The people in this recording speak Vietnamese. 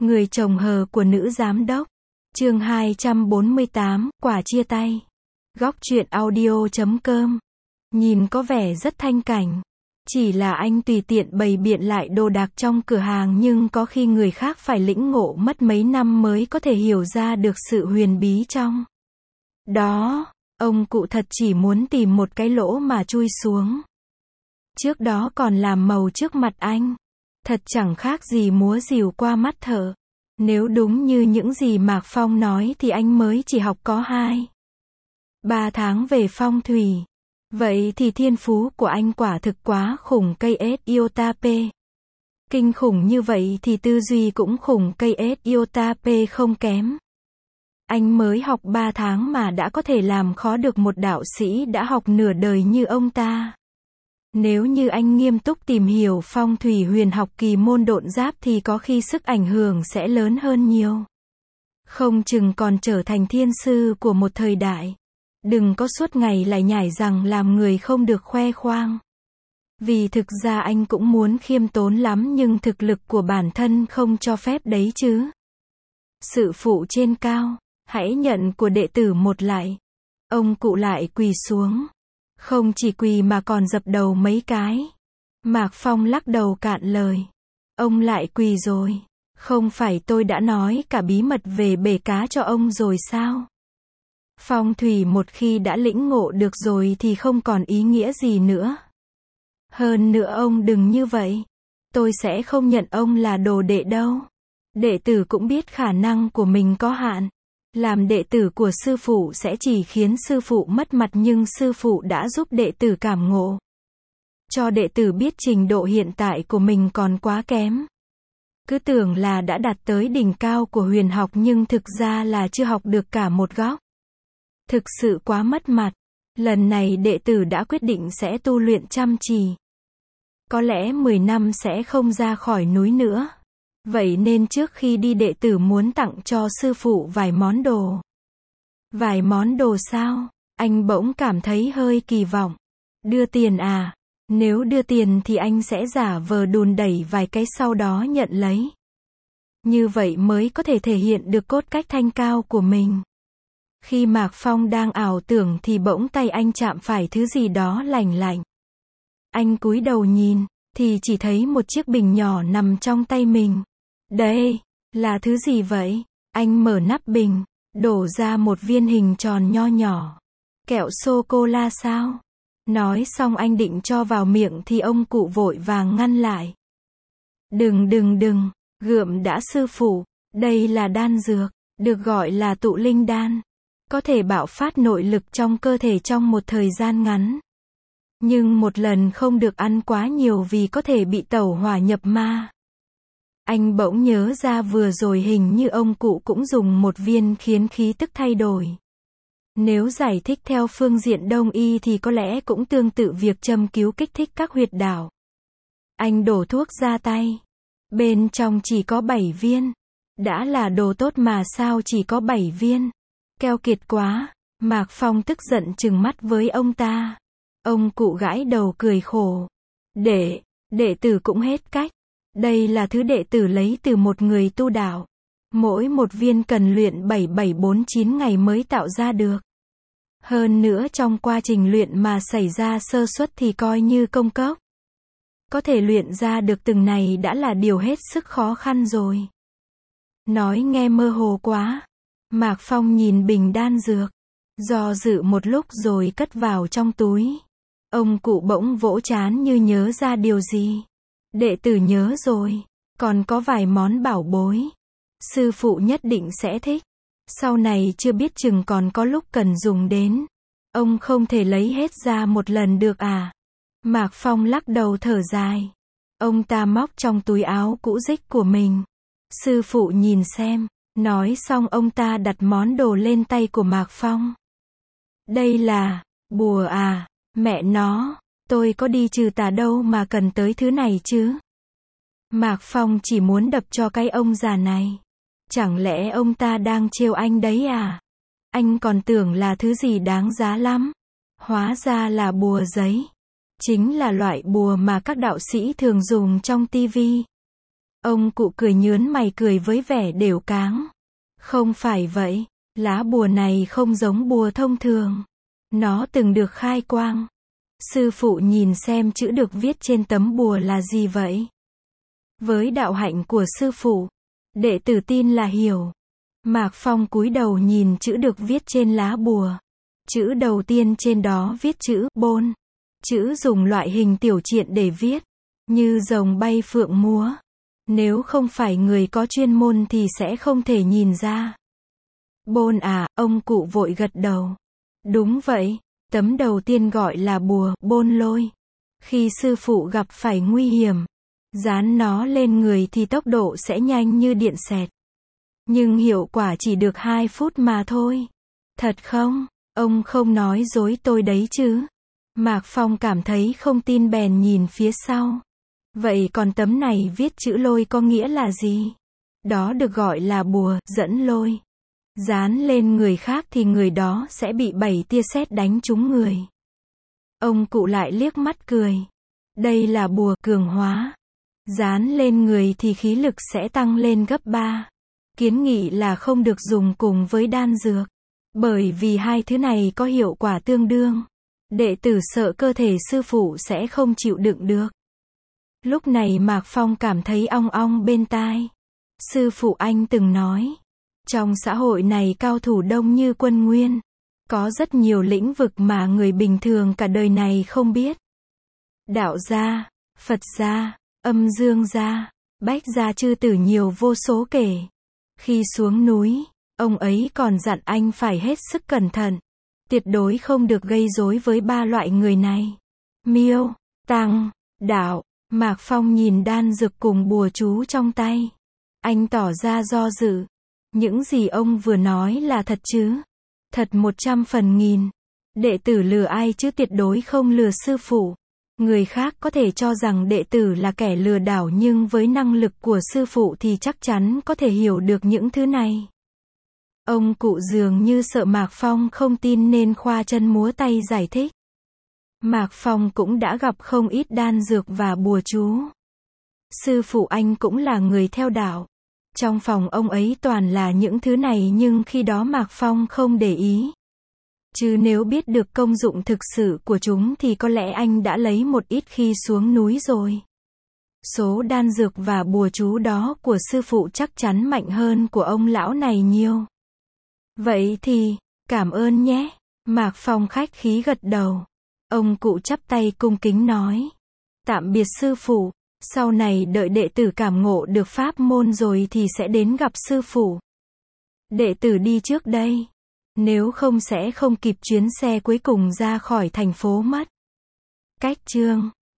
Người chồng hờ của nữ giám đốc. Chương 248, quả chia tay. Góc truyện audio.com. Nhìn có vẻ rất thanh cảnh. Chỉ là anh tùy tiện bày biện lại đồ đạc trong cửa hàng, nhưng có khi người khác phải lĩnh ngộ mất mấy năm mới có thể hiểu ra được sự huyền bí trong đó. Ông cụ thật chỉ muốn tìm một cái lỗ mà chui xuống. Trước đó còn làm màu trước mặt anh. Thật chẳng khác gì múa rìu qua mắt thợ. Nếu đúng như những gì Mạc Phong nói thì anh mới chỉ học có 2-3 tháng về phong thủy. Vậy thì thiên phú của anh quả thực quá khủng. KS iota P. Kinh khủng như vậy thì tư duy cũng khủng. KS iota P không kém. Anh mới học 3 tháng mà đã có thể làm khó được một đạo sĩ đã học nửa đời như ông ta. Nếu như anh nghiêm túc tìm hiểu phong thủy huyền học kỳ môn độn giáp thì có khi sức ảnh hưởng sẽ lớn hơn nhiều. Không chừng còn trở thành thiên sư của một thời đại. Đừng có suốt ngày lại nhải rằng làm người không được khoe khoang. Vì thực ra anh cũng muốn khiêm tốn lắm, nhưng thực lực của bản thân không cho phép đấy chứ. Sự phụ trên cao, hãy nhận của đệ tử một lại. Ông cụ lại quỳ xuống. Không chỉ quỳ mà còn dập đầu mấy cái. Mạc Phong lắc đầu cạn lời. Ông lại quỳ rồi. Không phải tôi đã nói cả bí mật về bể cá cho ông rồi sao? Phong thủy một khi đã lĩnh ngộ được rồi thì không còn ý nghĩa gì nữa. Hơn nữa ông đừng như vậy. Tôi sẽ không nhận ông là đồ đệ đâu. Đệ tử cũng biết khả năng của mình có hạn. Làm đệ tử của sư phụ sẽ chỉ khiến sư phụ mất mặt, nhưng sư phụ đã giúp đệ tử cảm ngộ. Cho đệ tử biết trình độ hiện tại của mình còn quá kém. Cứ tưởng là đã đạt tới đỉnh cao của huyền học nhưng thực ra là chưa học được cả một góc. Thực sự quá mất mặt. Lần này đệ tử đã quyết định sẽ tu luyện chăm chỉ. Có lẽ 10 năm sẽ không ra khỏi núi nữa. Vậy nên trước khi đi đệ tử muốn tặng cho sư phụ vài món đồ. Vài món đồ sao? Anh bỗng cảm thấy hơi kỳ vọng. Đưa tiền à? Nếu đưa tiền thì anh sẽ giả vờ đùn đẩy vài cái sau đó nhận lấy. Như vậy mới có thể thể hiện được cốt cách thanh cao của mình. Khi Mạc Phong đang ảo tưởng thì bỗng tay anh chạm phải thứ gì đó lành lạnh. Anh cúi đầu nhìn, thì chỉ thấy một chiếc bình nhỏ nằm trong tay mình. Đây, là thứ gì vậy? Anh mở nắp bình, đổ ra một viên hình tròn nho nhỏ. Kẹo sô-cô-la sao? Nói xong anh định cho vào miệng thì ông cụ vội vàng ngăn lại. Đừng, gượm đã sư phụ, đây là đan dược, được gọi là tụ linh đan. Có thể bạo phát nội lực trong cơ thể trong một thời gian ngắn. Nhưng một lần không được ăn quá nhiều vì có thể bị tẩu hỏa nhập ma. Anh bỗng nhớ ra vừa rồi hình như ông cụ cũng dùng một viên khiến khí tức thay đổi. Nếu giải thích theo phương diện đông y thì có lẽ cũng tương tự việc châm cứu kích thích các huyệt đạo. Anh đổ thuốc ra tay. Bên trong chỉ có 7 viên. Đã là đồ tốt mà sao chỉ có 7 viên? Keo kiệt quá. Mạc Phong tức giận trừng mắt với ông ta. Ông cụ gãi đầu cười khổ. Đệ tử cũng hết cách. Đây là thứ đệ tử lấy từ một người tu đạo. Mỗi một viên cần luyện 7749 ngày mới tạo ra được. Hơn nữa trong quá trình luyện mà xảy ra sơ suất thì coi như công cốc. Có thể luyện ra được từng này đã là điều hết sức khó khăn rồi. Nói nghe mơ hồ quá. Mạc Phong nhìn bình đan dược. Do dự một lúc rồi cất vào trong túi. Ông cụ bỗng vỗ trán như nhớ ra điều gì. Đệ tử nhớ rồi. Còn có vài món bảo bối. Sư phụ nhất định sẽ thích. Sau này chưa biết chừng còn có lúc cần dùng đến. Ông không thể lấy hết ra một lần được à? Mạc Phong lắc đầu thở dài. Ông ta móc trong túi áo cũ rích của mình. Sư phụ nhìn xem. Nói xong ông ta đặt món đồ lên tay của Mạc Phong. Đây là bùa à? Mẹ nó, tôi có đi trừ tà đâu mà cần tới thứ này chứ? Mạc Phong chỉ muốn đập cho cái ông già này. Chẳng lẽ ông ta đang trêu anh đấy à? Anh còn tưởng là thứ gì đáng giá lắm. Hóa ra là bùa giấy. Chính là loại bùa mà các đạo sĩ thường dùng trong tivi. Ông cụ cười nhớn mày cười với vẻ đều cáng. Không phải vậy, lá bùa này không giống bùa thông thường. Nó từng được khai quang. Sư phụ nhìn xem chữ được viết trên tấm bùa là gì vậy? Với đạo hạnh của sư phụ, đệ tử tin là hiểu. Mạc Phong cúi đầu nhìn chữ được viết trên lá bùa. Chữ đầu tiên trên đó viết chữ Bôn. Chữ dùng loại hình tiểu triện để viết, như rồng bay phượng múa. Nếu không phải người có chuyên môn thì sẽ không thể nhìn ra. Bôn à, ông cụ vội gật đầu. Đúng vậy, tấm đầu tiên gọi là bùa Bôn Lôi. Khi sư phụ gặp phải nguy hiểm, dán nó lên người thì tốc độ sẽ nhanh như điện xẹt. Nhưng hiệu quả chỉ được 2 phút mà thôi. Thật không? Ông không nói dối tôi đấy chứ? Mạc Phong cảm thấy không tin bèn nhìn phía sau. Vậy còn tấm này viết chữ lôi có nghĩa là gì? Đó được gọi là bùa dẫn lôi. Dán lên người khác thì người đó sẽ bị 7 tia sét đánh trúng người. Ông cụ lại liếc mắt cười. Đây là bùa cường hóa. Dán lên người thì khí lực sẽ tăng lên gấp 3. Kiến nghị là không được dùng cùng với đan dược. Bởi vì hai thứ này có hiệu quả tương đương. Đệ tử sợ cơ thể sư phụ sẽ không chịu đựng được. Lúc này Mạc Phong cảm thấy ong ong bên tai. Sư phụ anh từng nói, trong xã hội này cao thủ đông như quân nguyên. Có rất nhiều lĩnh vực mà người bình thường cả đời này không biết. Đạo gia, Phật gia, âm dương gia, bách gia chư tử nhiều vô số kể. Khi xuống núi, ông ấy còn dặn anh phải hết sức cẩn thận. Tuyệt đối không được gây rối với 3 loại người này. Miêu, Tăng, Đạo. Mạc Phong nhìn đan dược cùng bùa chú trong tay. Anh tỏ ra do dự. Những gì ông vừa nói là thật chứ? Thật 100 phần nghìn. Đệ tử lừa ai chứ tuyệt đối không lừa sư phụ. Người khác có thể cho rằng đệ tử là kẻ lừa đảo nhưng với năng lực của sư phụ thì chắc chắn có thể hiểu được những thứ này. Ông cụ dường như sợ Mạc Phong không tin nên khoa chân múa tay giải thích. Mạc Phong cũng đã gặp không ít đan dược và bùa chú. Sư phụ anh cũng là người theo đạo. Trong phòng ông ấy toàn là những thứ này nhưng khi đó Mạc Phong không để ý. Chứ nếu biết được công dụng thực sự của chúng thì có lẽ anh đã lấy một ít khi xuống núi rồi. Số đan dược và bùa chú đó của sư phụ chắc chắn mạnh hơn của ông lão này nhiều. Vậy thì, cảm ơn nhé. Mạc Phong khách khí gật đầu. Ông cụ chắp tay cung kính nói. Tạm biệt sư phụ, sau này đợi đệ tử cảm ngộ được pháp môn rồi thì sẽ đến gặp sư phụ. Đệ tử đi trước đây. Nếu không sẽ không kịp chuyến xe cuối cùng ra khỏi thành phố mất. Cách chương